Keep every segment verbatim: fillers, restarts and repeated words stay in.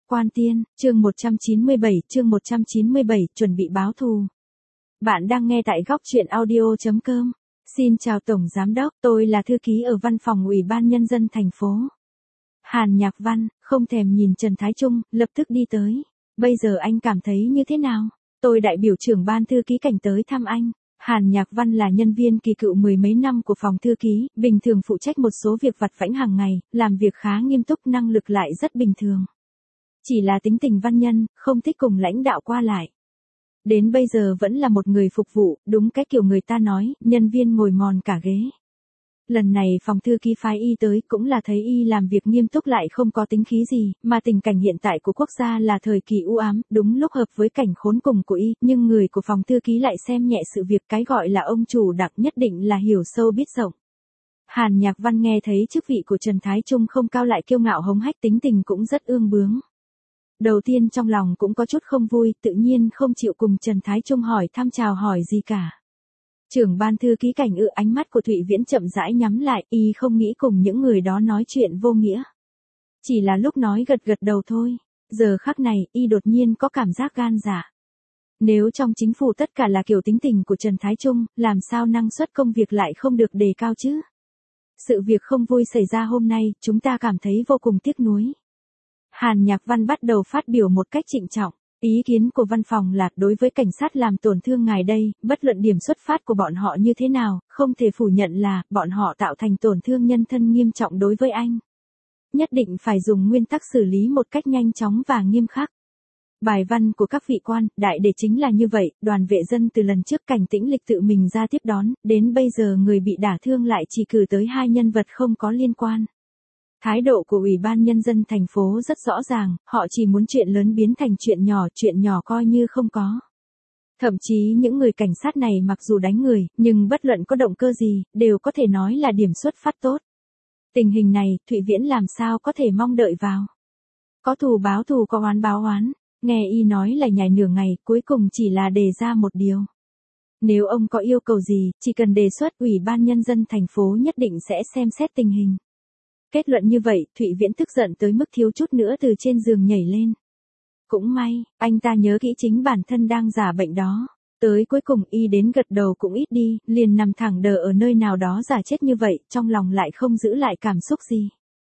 Quan Tiên, chương một trăm chín mươi bảy, chương một trăm chín mươi bảy, chuẩn bị báo thù. Bạn đang nghe tại góc truyện audio chấm com. Xin chào Tổng Giám đốc, tôi là thư ký ở văn phòng Ủy ban Nhân dân thành phố. Hàn Nhạc Văn, không thèm nhìn Trần Thái Trung, lập tức đi tới. Bây giờ anh cảm thấy như thế nào? Tôi đại biểu trưởng ban thư ký cảnh tới thăm anh. Hàn Nhạc Văn là nhân viên kỳ cựu mười mấy năm của phòng thư ký, bình thường phụ trách một số việc vặt vãnh hàng ngày, làm việc khá nghiêm túc, năng lực lại rất bình thường. Chỉ là tính tình văn nhân, không thích cùng lãnh đạo qua lại. Đến bây giờ vẫn là một người phục vụ, đúng cái kiểu người ta nói, nhân viên ngồi mòn cả ghế. Lần này phòng thư ký phái y tới cũng là thấy y làm việc nghiêm túc lại không có tính khí gì, mà tình cảnh hiện tại của quốc gia là thời kỳ u ám, đúng lúc hợp với cảnh khốn cùng của y, nhưng người của phòng thư ký lại xem nhẹ sự việc, cái gọi là ông chủ đặc nhất định là hiểu sâu biết rộng. Hàn Nhạc Văn nghe thấy chức vị của Trần Thái Trung không cao lại kiêu ngạo hống hách, tính tình cũng rất ương bướng. Đầu tiên trong lòng cũng có chút không vui, tự nhiên không chịu cùng Trần Thái Trung hỏi thăm chào hỏi gì cả. Trưởng ban thư ký cảnh ự, ánh mắt của Thụy Viễn chậm rãi nhắm lại, y không nghĩ cùng những người đó nói chuyện vô nghĩa. Chỉ là lúc nói gật gật đầu thôi, giờ khắc này, y đột nhiên có cảm giác gan dạ. Nếu trong chính phủ tất cả là kiểu tính tình của Trần Thái Trung, làm sao năng suất công việc lại không được đề cao chứ? Sự việc không vui xảy ra hôm nay, chúng ta cảm thấy vô cùng tiếc nuối. Hàn Nhạc Văn bắt đầu phát biểu một cách trịnh trọng. Ý kiến của văn phòng là, đối với cảnh sát làm tổn thương ngài đây, bất luận điểm xuất phát của bọn họ như thế nào, không thể phủ nhận là, bọn họ tạo thành tổn thương nhân thân nghiêm trọng đối với anh. Nhất định phải dùng nguyên tắc xử lý một cách nhanh chóng và nghiêm khắc. Bài văn của các vị quan, đại để chính là như vậy, đoàn vệ dân từ lần trước Cảnh Tĩnh Lịch tự mình ra tiếp đón, đến bây giờ người bị đả thương lại chỉ cử tới hai nhân vật không có liên quan. Thái độ của Ủy ban Nhân dân thành phố rất rõ ràng, họ chỉ muốn chuyện lớn biến thành chuyện nhỏ, chuyện nhỏ coi như không có. Thậm chí những người cảnh sát này mặc dù đánh người, nhưng bất luận có động cơ gì, đều có thể nói là điểm xuất phát tốt. Tình hình này, Thụy Viễn làm sao có thể mong đợi vào. Có thù báo thù, có oán báo oán, nghe y nói là nhảy nửa ngày, cuối cùng chỉ là đề ra một điều. Nếu ông có yêu cầu gì, chỉ cần đề xuất, Ủy ban Nhân dân thành phố nhất định sẽ xem xét tình hình. Kết luận như vậy, Thụy Viễn tức giận tới mức thiếu chút nữa từ trên giường nhảy lên. Cũng may, anh ta nhớ kỹ chính bản thân đang giả bệnh đó. Tới cuối cùng y đến gật đầu cũng ít đi, liền nằm thẳng đờ ở nơi nào đó giả chết như vậy, trong lòng lại không giữ lại cảm xúc gì.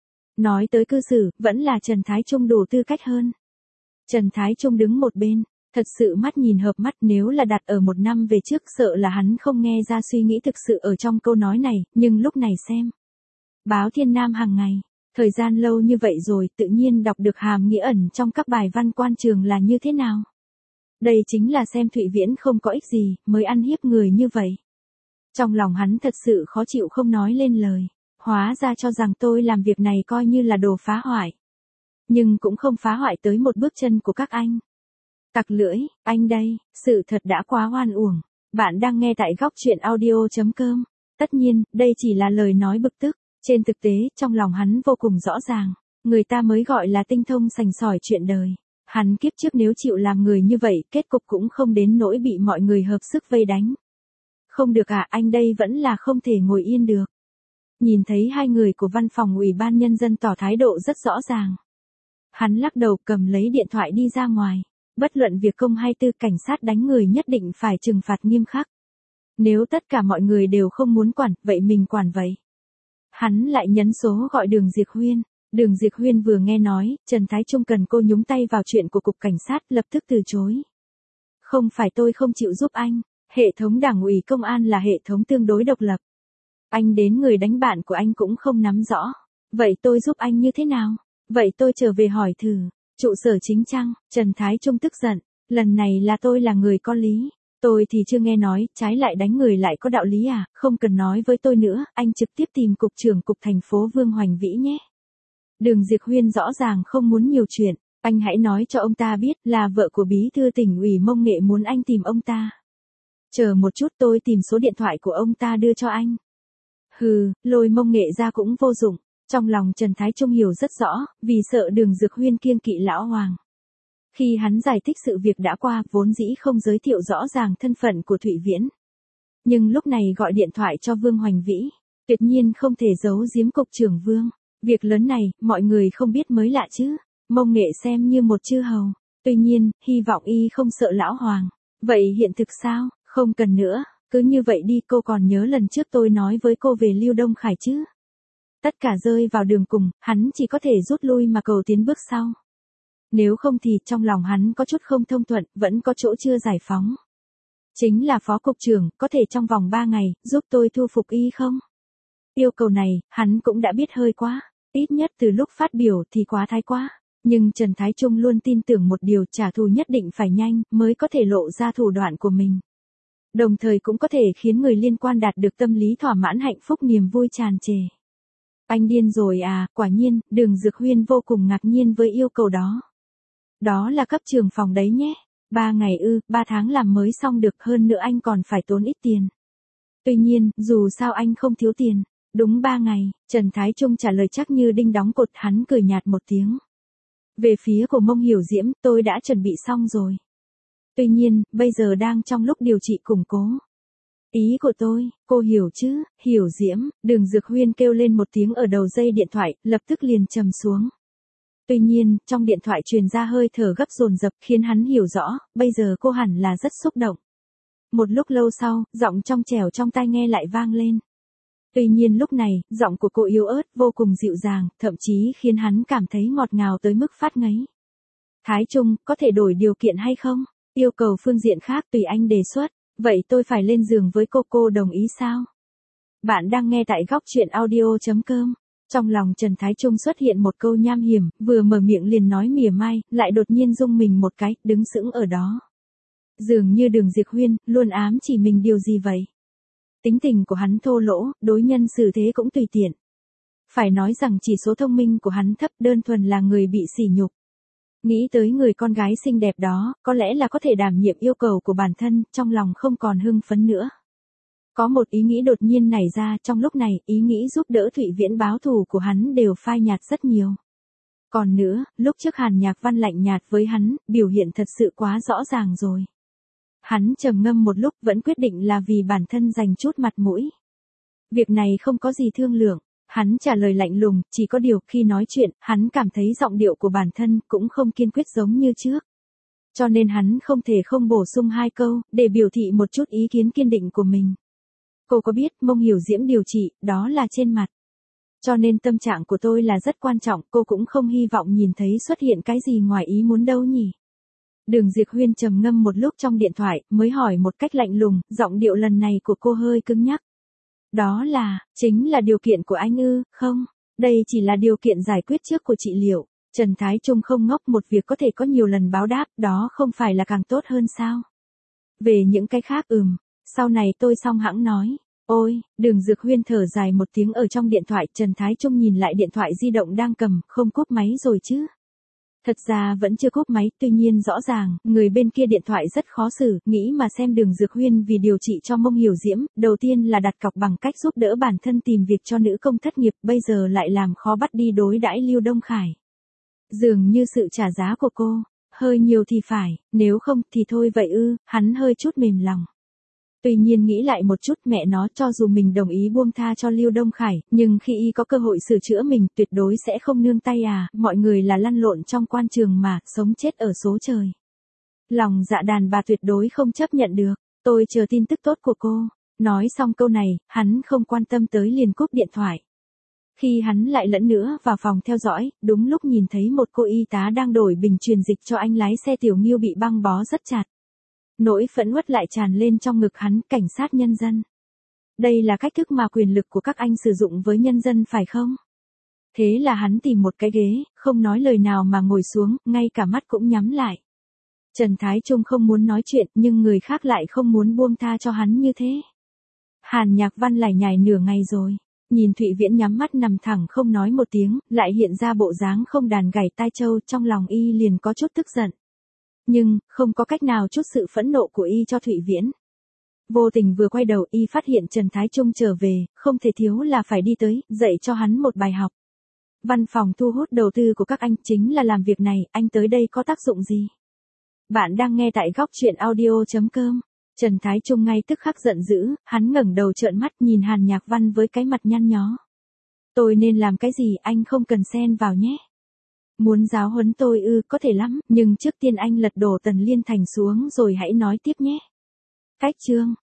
Nói tới cư xử, vẫn là Trần Thái Trung đủ tư cách hơn. Trần Thái Trung đứng một bên, thật sự mắt nhìn hợp mắt, nếu là đặt ở một năm về trước sợ là hắn không nghe ra suy nghĩ thực sự ở trong câu nói này, nhưng lúc này xem. Báo Thiên Nam hàng ngày, thời gian lâu như vậy rồi tự nhiên đọc được hàm nghĩa ẩn trong các bài văn quan trường là như thế nào. Đây chính là xem Thụy Viễn không có ích gì, mới ăn hiếp người như vậy. Trong lòng hắn thật sự khó chịu không nói lên lời, hóa ra cho rằng tôi làm việc này coi như là đồ phá hoại. Nhưng cũng không phá hoại tới một bước chân của các anh. Tặc lưỡi, anh đây, sự thật đã quá oan uổng. Bạn đang nghe tại góc truyện audio chấm com. Tất nhiên, đây chỉ là lời nói bực tức. Trên thực tế, trong lòng hắn vô cùng rõ ràng, người ta mới gọi là tinh thông sành sỏi chuyện đời. Hắn kiếp trước nếu chịu làm người như vậy, kết cục cũng không đến nỗi bị mọi người hợp sức vây đánh. Không được à, anh đây vẫn là không thể ngồi yên được. Nhìn thấy hai người của văn phòng Ủy ban Nhân dân tỏ thái độ rất rõ ràng. Hắn lắc đầu cầm lấy điện thoại đi ra ngoài. Bất luận việc công hay tư, cảnh sát đánh người nhất định phải trừng phạt nghiêm khắc. Nếu tất cả mọi người đều không muốn quản, vậy mình quản vậy. Hắn lại nhấn số gọi Đường Diệp Huyên. Đường Diệp Huyên vừa nghe nói, Trần Thái Trung cần cô nhúng tay vào chuyện của cục cảnh sát, lập tức từ chối. Không phải tôi không chịu giúp anh, hệ thống đảng ủy công an là hệ thống tương đối độc lập. Anh đến người đánh bạn của anh cũng không nắm rõ. Vậy tôi giúp anh như thế nào? Vậy tôi trở về hỏi thử. Trụ sở chính chăng? Trần Thái Trung tức giận. Lần này là tôi là người có lý. Tôi thì chưa nghe nói, trái lại đánh người lại có đạo lý à, không cần nói với tôi nữa, anh trực tiếp tìm cục trưởng cục thành phố Vương Hoành Vĩ nhé. Đường Diệp Huyên rõ ràng không muốn nhiều chuyện, anh hãy nói cho ông ta biết là vợ của bí thư tỉnh ủy Mông Nghệ muốn anh tìm ông ta. Chờ một chút, tôi tìm số điện thoại của ông ta đưa cho anh. Hừ, lôi Mông Nghệ ra cũng vô dụng, trong lòng Trần Thái Trung hiểu rất rõ, vì sợ Đường Diệp Huyên kiêng kỵ lão Hoàng. Khi hắn giải thích sự việc đã qua, vốn dĩ không giới thiệu rõ ràng thân phận của Thụy Viễn. Nhưng lúc này gọi điện thoại cho Vương Hoành Vĩ, tuyệt nhiên không thể giấu giếm cục trưởng Vương. Việc lớn này, mọi người không biết mới lạ chứ. Mông Nghệ xem như một chư hầu. Tuy nhiên, hy vọng y không sợ lão hoàng. Vậy hiện thực sao? Không cần nữa, cứ như vậy đi. Cô còn nhớ lần trước tôi nói với cô về Lưu Đông Khải chứ? Tất cả rơi vào đường cùng, hắn chỉ có thể rút lui mà cầu tiến bước sau. Nếu không thì trong lòng hắn có chút không thông thuận, vẫn có chỗ chưa giải phóng. Chính là phó cục trưởng, có thể trong vòng ba ngày, giúp tôi thu phục y không? Yêu cầu này, hắn cũng đã biết hơi quá. Ít nhất từ lúc phát biểu thì quá thái quá. Nhưng Trần Thái Trung luôn tin tưởng một điều, trả thù nhất định phải nhanh, mới có thể lộ ra thủ đoạn của mình. Đồng thời cũng có thể khiến người liên quan đạt được tâm lý thỏa mãn, hạnh phúc, niềm vui tràn trề. Anh điên rồi à? Quả nhiên, Đường Dược Huyên vô cùng ngạc nhiên với yêu cầu đó. Đó là cấp trưởng phòng đấy nhé. Ba ngày ư, ba tháng làm mới xong được, hơn nữa anh còn phải tốn ít tiền. Tuy nhiên, dù sao anh không thiếu tiền. Đúng ba ngày, Trần Thái Trung trả lời chắc như đinh đóng cột, hắn cười nhạt một tiếng. Về phía của Mông Hiểu Diễm, tôi đã chuẩn bị xong rồi. Tuy nhiên, bây giờ đang trong lúc điều trị củng cố. Ý của tôi, cô hiểu chứ? Hiểu Diễm, Đường Dược Huyên kêu lên một tiếng ở đầu dây điện thoại, lập tức liền trầm xuống. Tuy nhiên, trong điện thoại truyền ra hơi thở gấp dồn dập khiến hắn hiểu rõ, bây giờ cô hẳn là rất xúc động. Một lúc lâu sau, giọng trong trẻo trong tai nghe lại vang lên. Tuy nhiên lúc này, giọng của cô yếu ớt, vô cùng dịu dàng, thậm chí khiến hắn cảm thấy ngọt ngào tới mức phát ngấy. Thái Trung, có thể đổi điều kiện hay không? Yêu cầu phương diện khác tùy anh đề xuất. Vậy tôi phải lên giường với cô, cô đồng ý sao? Bạn đang nghe tại góc truyện audio chấm com. Trong lòng Trần Thái Trung xuất hiện một câu nham hiểm, vừa mở miệng liền nói mỉa mai, lại đột nhiên rung mình một cái, đứng sững ở đó. Dường như Đường Diệp Huyên, luôn ám chỉ mình điều gì vậy? Tính tình của hắn thô lỗ, đối nhân xử thế cũng tùy tiện. Phải nói rằng chỉ số thông minh của hắn thấp, đơn thuần là người bị sỉ nhục. Nghĩ tới người con gái xinh đẹp đó, có lẽ là có thể đảm nhiệm yêu cầu của bản thân, trong lòng không còn hưng phấn nữa. Có một ý nghĩ đột nhiên nảy ra, trong lúc này, ý nghĩ giúp đỡ Thụy Viễn báo thù của hắn đều phai nhạt rất nhiều. Còn nữa, lúc trước Hàn Nhạc Văn lạnh nhạt với hắn, biểu hiện thật sự quá rõ ràng rồi. Hắn trầm ngâm một lúc, vẫn quyết định là vì bản thân dành chút mặt mũi. Việc này không có gì thương lượng. Hắn trả lời lạnh lùng, chỉ có điều khi nói chuyện, hắn cảm thấy giọng điệu của bản thân cũng không kiên quyết giống như trước. Cho nên hắn không thể không bổ sung hai câu, để biểu thị một chút ý kiến kiên định của mình. Cô có biết Mông Hiểu Diễm điều trị, đó là trên mặt. Cho nên tâm trạng của tôi là rất quan trọng, cô cũng không hy vọng nhìn thấy xuất hiện cái gì ngoài ý muốn đâu nhỉ. Đường Diệp Huyên trầm ngâm một lúc trong điện thoại, mới hỏi một cách lạnh lùng, giọng điệu lần này của cô hơi cứng nhắc. Đó là, chính là điều kiện của anh ư? Không, đây chỉ là điều kiện giải quyết trước của trị liệu. Trần Thái Trung không ngốc, một việc có thể có nhiều lần báo đáp, đó không phải là càng tốt hơn sao? Về những cái khác ừm, sau này tôi xong hãng nói. Ôi, Đường Dược Huyên thở dài một tiếng ở trong điện thoại, Trần Thái Trung nhìn lại điện thoại di động đang cầm, không cúp máy rồi chứ? Thật ra vẫn chưa cúp máy, tuy nhiên rõ ràng, người bên kia điện thoại rất khó xử, nghĩ mà xem Đường Dược Huyên vì điều trị cho Mông Hiểu Diễm, đầu tiên là đặt cọc bằng cách giúp đỡ bản thân tìm việc cho nữ công thất nghiệp, bây giờ lại làm khó bắt đi đối đãi Lưu Đông Khải. Dường như sự trả giá của cô, hơi nhiều thì phải, nếu không thì thôi vậy ư, hắn hơi chút mềm lòng. Tuy nhiên nghĩ lại một chút, mẹ nó, cho dù mình đồng ý buông tha cho Lưu Đông Khải, nhưng khi y có cơ hội sửa chữa mình, tuyệt đối sẽ không nương tay à, mọi người là lăn lộn trong quan trường mà, sống chết ở số trời. Lòng dạ đàn bà tuyệt đối không chấp nhận được, tôi chờ tin tức tốt của cô. Nói xong câu này, hắn không quan tâm tới liền cúp điện thoại. Khi hắn lại lẫn nữa vào phòng theo dõi, đúng lúc nhìn thấy một cô y tá đang đổi bình truyền dịch cho anh lái xe Tiểu Nghiêu bị băng bó rất chặt. Nỗi phẫn uất lại tràn lên trong ngực hắn, cảnh sát nhân dân. Đây là cách thức mà quyền lực của các anh sử dụng với nhân dân phải không? Thế là hắn tìm một cái ghế, không nói lời nào mà ngồi xuống, ngay cả mắt cũng nhắm lại. Trần Thái Trung không muốn nói chuyện, nhưng người khác lại không muốn buông tha cho hắn như thế. Hàn Nhạc Văn lải nhải nửa ngày rồi. Nhìn Thụy Viễn nhắm mắt nằm thẳng không nói một tiếng, lại hiện ra bộ dáng không đàn gảy tai trâu, trong lòng y liền có chút tức giận. Nhưng, không có cách nào chút sự phẫn nộ của y cho Thụy Viễn. Vô tình vừa quay đầu y phát hiện Trần Thái Trung trở về, không thể thiếu là phải đi tới, dạy cho hắn một bài học. Văn phòng thu hút đầu tư của các anh chính là làm việc này, anh tới đây có tác dụng gì? Bạn đang nghe tại góc truyện audio chấm com. Trần Thái Trung ngay tức khắc giận dữ, hắn ngẩng đầu trợn mắt nhìn Hàn Nhạc Văn với cái mặt nhăn nhó. Tôi nên làm cái gì anh không cần xen vào nhé. Muốn giáo huấn tôi ư, có thể lắm, nhưng trước tiên anh lật đổ Tần Liên Thành xuống rồi hãy nói tiếp nhé. Cách chương